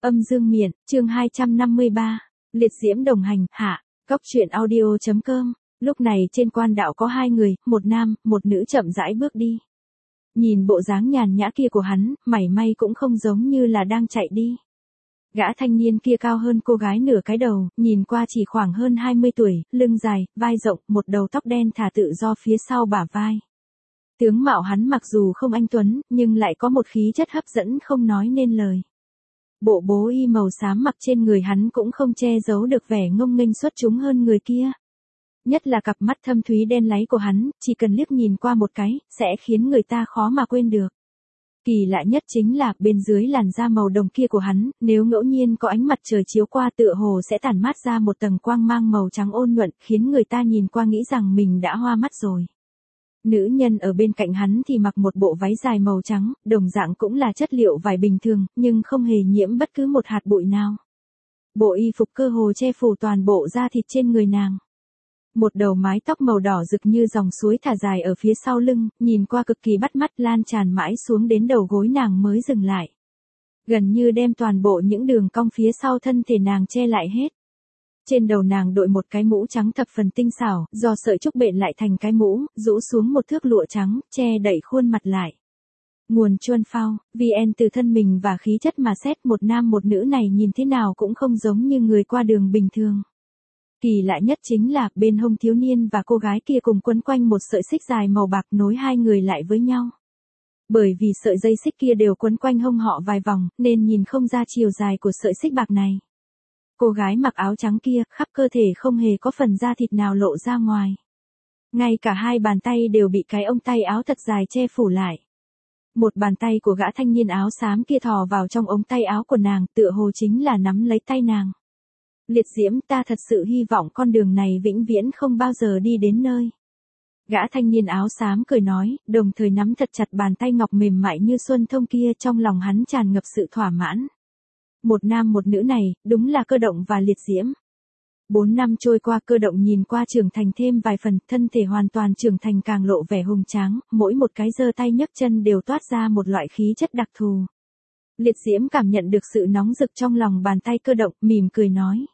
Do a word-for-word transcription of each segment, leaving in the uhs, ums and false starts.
Âm dương miện, chương hai trăm năm mươi ba, liệt diễm đồng hành, hạ, góc truyện audio.com, lúc này trên quan đạo có hai người, một nam, một nữ chậm rãi bước đi. Nhìn bộ dáng nhàn nhã kia của hắn, mảy may cũng không giống như là đang chạy đi. Gã thanh niên kia cao hơn cô gái nửa cái đầu, nhìn qua chỉ khoảng hơn hai mươi tuổi, lưng dài, vai rộng, một đầu tóc đen thả tự do phía sau bả vai. Tướng mạo hắn mặc dù không anh tuấn, nhưng lại có một khí chất hấp dẫn không nói nên lời. Bộ bố y màu xám mặc trên người hắn cũng không che giấu được vẻ ngông nghênh xuất chúng hơn người kia. Nhất là cặp mắt thâm thúy đen láy của hắn, chỉ cần liếc nhìn qua một cái, sẽ khiến người ta khó mà quên được. Kỳ lạ nhất chính là, bên dưới làn da màu đồng kia của hắn, nếu ngẫu nhiên có ánh mặt trời chiếu qua tựa hồ sẽ tản mát ra một tầng quang mang màu trắng ôn nhuận, khiến người ta nhìn qua nghĩ rằng mình đã hoa mắt rồi. Nữ nhân ở bên cạnh hắn thì mặc một bộ váy dài màu trắng, đồng dạng cũng là chất liệu vải bình thường, nhưng không hề nhiễm bất cứ một hạt bụi nào. Bộ y phục cơ hồ che phủ toàn bộ da thịt trên người nàng. Một đầu mái tóc màu đỏ rực như dòng suối thả dài ở phía sau lưng, nhìn qua cực kỳ bắt mắt, lan tràn mãi xuống đến đầu gối nàng mới dừng lại. Gần như đem toàn bộ những đường cong phía sau thân thể nàng che lại hết. Trên đầu nàng đội một cái mũ trắng thập phần tinh xảo, do sợi trúc bện lại thành cái mũ, rũ xuống một thước lụa trắng, che đậy khuôn mặt lại. Nguồn Chuân Phao, vê en từ thân mình và khí chất mà xét, một nam một nữ này nhìn thế nào cũng không giống như người qua đường bình thường. Kỳ lạ nhất chính là, bên hông thiếu niên và cô gái kia cùng quấn quanh một sợi xích dài màu bạc nối hai người lại với nhau. Bởi vì sợi dây xích kia đều quấn quanh hông họ vài vòng, nên nhìn không ra chiều dài của sợi xích bạc này. Cô gái mặc áo trắng kia, khắp cơ thể không hề có phần da thịt nào lộ ra ngoài. Ngay cả hai bàn tay đều bị cái ống tay áo thật dài che phủ lại. Một bàn tay của gã thanh niên áo xám kia thò vào trong ống tay áo của nàng, tựa hồ chính là nắm lấy tay nàng. Liệt diễm, ta thật sự hy vọng con đường này vĩnh viễn không bao giờ đi đến nơi. Gã thanh niên áo xám cười nói, đồng thời nắm thật chặt bàn tay ngọc mềm mại như xuân thông kia, trong lòng hắn tràn ngập sự thỏa mãn. Một nam một nữ này, đúng là Cơ Động và Liệt Diễm. Bốn năm trôi qua, Cơ Động nhìn qua trưởng thành thêm vài phần, thân thể hoàn toàn trưởng thành càng lộ vẻ hùng tráng, mỗi một cái giơ tay nhấc chân đều toát ra một loại khí chất đặc thù. Liệt Diễm cảm nhận được sự nóng rực trong lòng bàn tay Cơ Động, mỉm cười nói.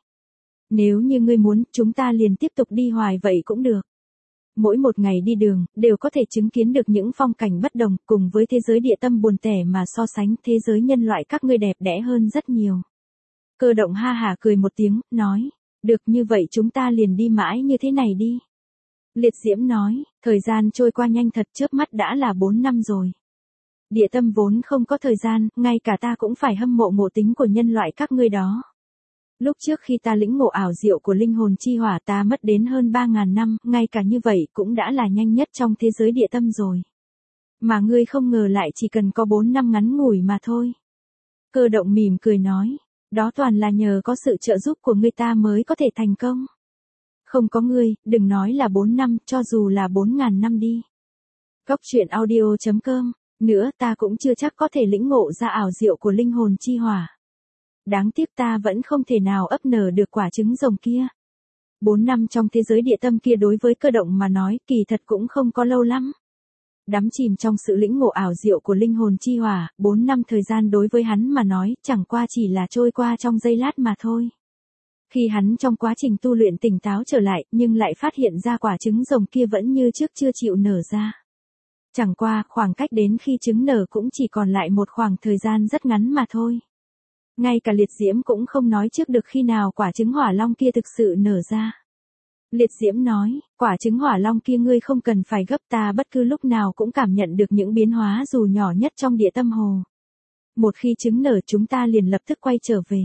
Nếu như ngươi muốn, chúng ta liền tiếp tục đi hoài vậy cũng được. Mỗi một ngày đi đường, đều có thể chứng kiến được những phong cảnh bất đồng, cùng với thế giới địa tâm buồn tẻ mà so sánh, thế giới nhân loại các ngươi đẹp đẽ hơn rất nhiều. Cơ Động ha hả cười một tiếng, nói, được như vậy chúng ta liền đi mãi như thế này đi. Liệt Diễm nói, thời gian trôi qua nhanh thật, chớp mắt đã là bốn năm rồi. Địa tâm vốn không có thời gian, ngay cả ta cũng phải hâm mộ ngộ tính của nhân loại các ngươi đó. Lúc trước khi ta lĩnh ngộ ảo diệu của linh hồn chi hỏa, ta mất đến hơn ba ngàn năm, ngay cả như vậy cũng đã là nhanh nhất trong thế giới địa tâm rồi. Mà ngươi không ngờ lại chỉ cần có bốn năm ngắn ngủi mà thôi. Cơ Động mỉm cười nói, đó toàn là nhờ có sự trợ giúp của ngươi ta mới có thể thành công. Không có ngươi, đừng nói là bốn năm, cho dù là bốn ngàn năm đi. Góc truyện audio.com, nữa ta cũng chưa chắc có thể lĩnh ngộ ra ảo diệu của linh hồn chi hỏa. Đáng tiếc ta vẫn không thể nào ấp nở được quả trứng rồng kia. Bốn năm trong thế giới địa tâm kia đối với Cơ Động mà nói, kỳ thật cũng không có lâu lắm. Đắm chìm trong sự lĩnh ngộ ảo diệu của linh hồn chi hỏa, bốn năm thời gian đối với hắn mà nói, chẳng qua chỉ là trôi qua trong giây lát mà thôi. Khi hắn trong quá trình tu luyện tỉnh táo trở lại, nhưng lại phát hiện ra quả trứng rồng kia vẫn như trước chưa chịu nở ra. Chẳng qua, khoảng cách đến khi trứng nở cũng chỉ còn lại một khoảng thời gian rất ngắn mà thôi. Ngay cả Liệt Diễm cũng không nói trước được khi nào quả trứng hỏa long kia thực sự nở ra. Liệt Diễm nói, quả trứng hỏa long kia ngươi không cần phải gấp, ta bất cứ lúc nào cũng cảm nhận được những biến hóa dù nhỏ nhất trong địa tâm hồ. Một khi trứng nở chúng ta liền lập tức quay trở về.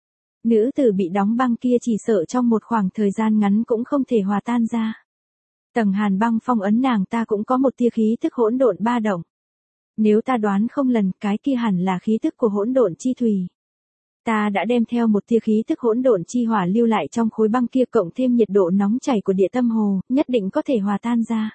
Nữ tử bị đóng băng kia chỉ sợ trong một khoảng thời gian ngắn cũng không thể hòa tan ra. Tầng hàn băng phong ấn nàng ta cũng có một tia khí tức hỗn độn ba động. Nếu ta đoán không lầm, cái kia hẳn là khí tức của hỗn độn chi thủy. Ta đã đem theo một tia khí tức hỗn độn chi hỏa lưu lại trong khối băng kia, cộng thêm nhiệt độ nóng chảy của địa tâm hồ, nhất định có thể hòa tan ra.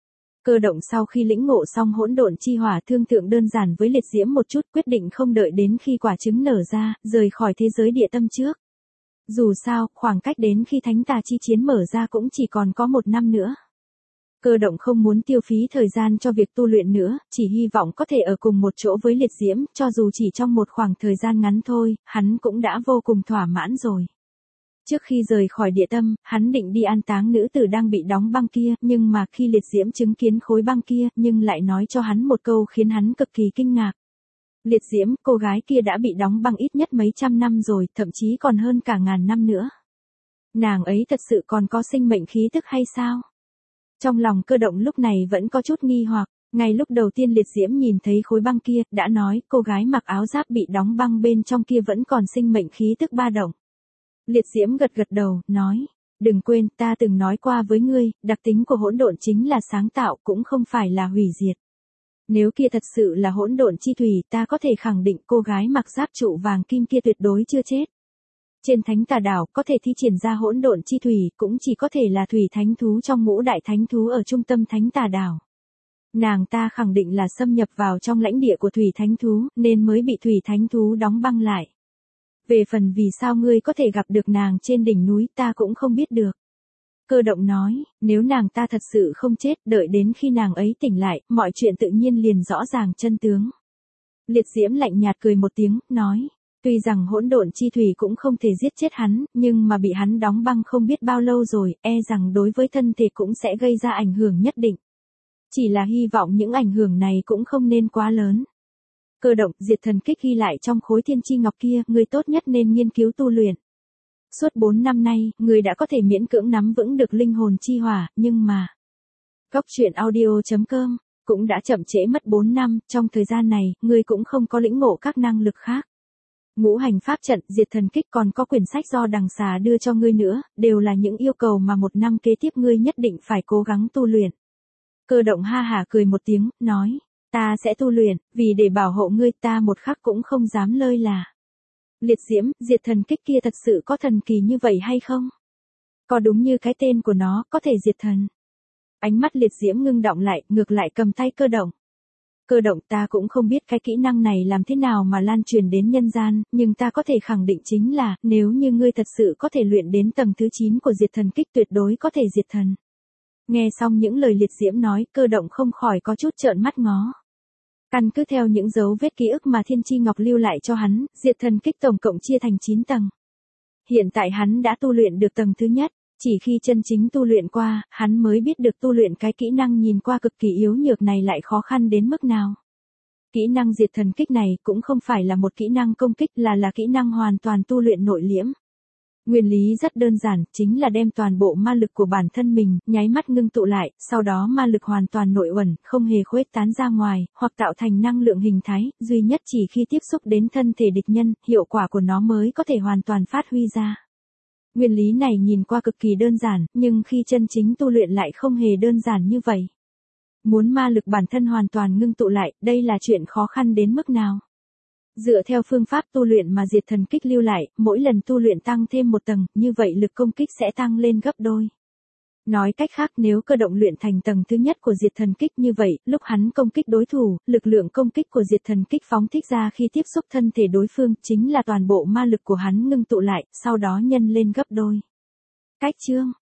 Cơ Động sau khi lĩnh ngộ xong hỗn độn chi hỏa, thương lượng đơn giản với Liệt Diễm một chút, quyết định không đợi đến khi quả trứng nở ra, rời khỏi thế giới địa tâm trước. Dù sao, khoảng cách đến khi thánh tà chi chiến mở ra cũng chỉ còn có một năm nữa. Cơ động không muốn tiêu phí thời gian cho việc tu luyện nữa, chỉ hy vọng có thể ở cùng một chỗ với liệt diễm, cho dù chỉ trong một khoảng thời gian ngắn thôi, hắn cũng đã vô cùng thỏa mãn rồi. Trước khi rời khỏi địa tâm, hắn định đi an táng nữ tử đang bị đóng băng kia, nhưng mà khi liệt diễm chứng kiến khối băng kia, nhưng lại nói cho hắn một câu khiến hắn cực kỳ kinh ngạc. Liệt diễm, cô gái kia đã bị đóng băng ít nhất mấy trăm năm rồi, thậm chí còn hơn cả ngàn năm nữa. Nàng ấy thật sự còn có sinh mệnh khí tức hay sao? Trong lòng Cơ động lúc này vẫn có chút nghi hoặc, ngay lúc đầu tiên liệt diễm nhìn thấy khối băng kia, đã nói cô gái mặc áo giáp bị đóng băng bên trong kia vẫn còn sinh mệnh khí tức ba động. Liệt diễm gật gật đầu, nói, đừng quên ta từng nói qua với ngươi, đặc tính của hỗn độn chính là sáng tạo cũng không phải là hủy diệt. Nếu kia thật sự là hỗn độn chi thủy, ta có thể khẳng định cô gái mặc giáp trụ vàng kim kia tuyệt đối chưa chết. Trên thánh tà đảo có thể thi triển ra hỗn độn chi thủy, cũng chỉ có thể là thủy thánh thú trong ngũ đại thánh thú ở trung tâm thánh tà đảo. Nàng ta khẳng định là xâm nhập vào trong lãnh địa của thủy thánh thú, nên mới bị thủy thánh thú đóng băng lại. Về phần vì sao ngươi có thể gặp được nàng trên đỉnh núi ta cũng không biết được. Cơ động nói, nếu nàng ta thật sự không chết, đợi đến khi nàng ấy tỉnh lại, mọi chuyện tự nhiên liền rõ ràng chân tướng. Liệt diễm lạnh nhạt cười một tiếng, nói, tuy rằng hỗn độn chi thủy cũng không thể giết chết hắn, nhưng mà bị hắn đóng băng không biết bao lâu rồi, e rằng đối với thân thể cũng sẽ gây ra ảnh hưởng nhất định. Chỉ là hy vọng những ảnh hưởng này cũng không nên quá lớn. Cơ động, diệt thần kích ghi lại trong khối thiên chi ngọc kia, ngươi tốt nhất nên nghiên cứu tu luyện. Suốt bốn năm nay, ngươi đã có thể miễn cưỡng nắm vững được linh hồn chi hỏa, nhưng mà... Góc truyện audio chấm com cũng đã chậm trễ mất bốn năm, trong thời gian này, ngươi cũng không có lĩnh ngộ các năng lực khác. Ngũ hành pháp trận, diệt thần kích còn có quyển sách do đằng xà đưa cho ngươi nữa, đều là những yêu cầu mà một năm kế tiếp ngươi nhất định phải cố gắng tu luyện. Cơ động ha hả cười một tiếng, nói, ta sẽ tu luyện, vì để bảo hộ ngươi ta một khắc cũng không dám lơi là. Liệt diễm, diệt thần kích kia thật sự có thần kỳ như vậy hay không? Có đúng như cái tên của nó, có thể diệt thần? Ánh mắt liệt diễm ngưng động lại, ngược lại cầm tay cơ động. Cơ động, ta cũng không biết cái kỹ năng này làm thế nào mà lan truyền đến nhân gian, nhưng ta có thể khẳng định chính là, nếu như ngươi thật sự có thể luyện đến tầng thứ chín của diệt thần kích tuyệt đối có thể diệt thần. Nghe xong những lời liệt diễm nói, cơ động không khỏi có chút trợn mắt ngó. Căn cứ theo những dấu vết ký ức mà Thiên Chi Ngọc lưu lại cho hắn, diệt thần kích tổng cộng chia thành chín tầng. Hiện tại hắn đã tu luyện được tầng thứ nhất, chỉ khi chân chính tu luyện qua, hắn mới biết được tu luyện cái kỹ năng nhìn qua cực kỳ yếu nhược này lại khó khăn đến mức nào. Kỹ năng diệt thần kích này cũng không phải là một kỹ năng công kích là là kỹ năng hoàn toàn tu luyện nội liễm. Nguyên lý rất đơn giản, chính là đem toàn bộ ma lực của bản thân mình, nháy mắt ngưng tụ lại, sau đó ma lực hoàn toàn nội uẩn, không hề khuếch tán ra ngoài, hoặc tạo thành năng lượng hình thái, duy nhất chỉ khi tiếp xúc đến thân thể địch nhân, hiệu quả của nó mới có thể hoàn toàn phát huy ra. Nguyên lý này nhìn qua cực kỳ đơn giản, nhưng khi chân chính tu luyện lại không hề đơn giản như vậy. Muốn ma lực bản thân hoàn toàn ngưng tụ lại, đây là chuyện khó khăn đến mức nào? Dựa theo phương pháp tu luyện mà diệt thần kích lưu lại, mỗi lần tu luyện tăng thêm một tầng, như vậy lực công kích sẽ tăng lên gấp đôi. Nói cách khác, nếu cơ động luyện thành tầng thứ nhất của diệt thần kích như vậy, lúc hắn công kích đối thủ, lực lượng công kích của diệt thần kích phóng thích ra khi tiếp xúc thân thể đối phương, chính là toàn bộ ma lực của hắn ngưng tụ lại, sau đó nhân lên gấp đôi. Cách chương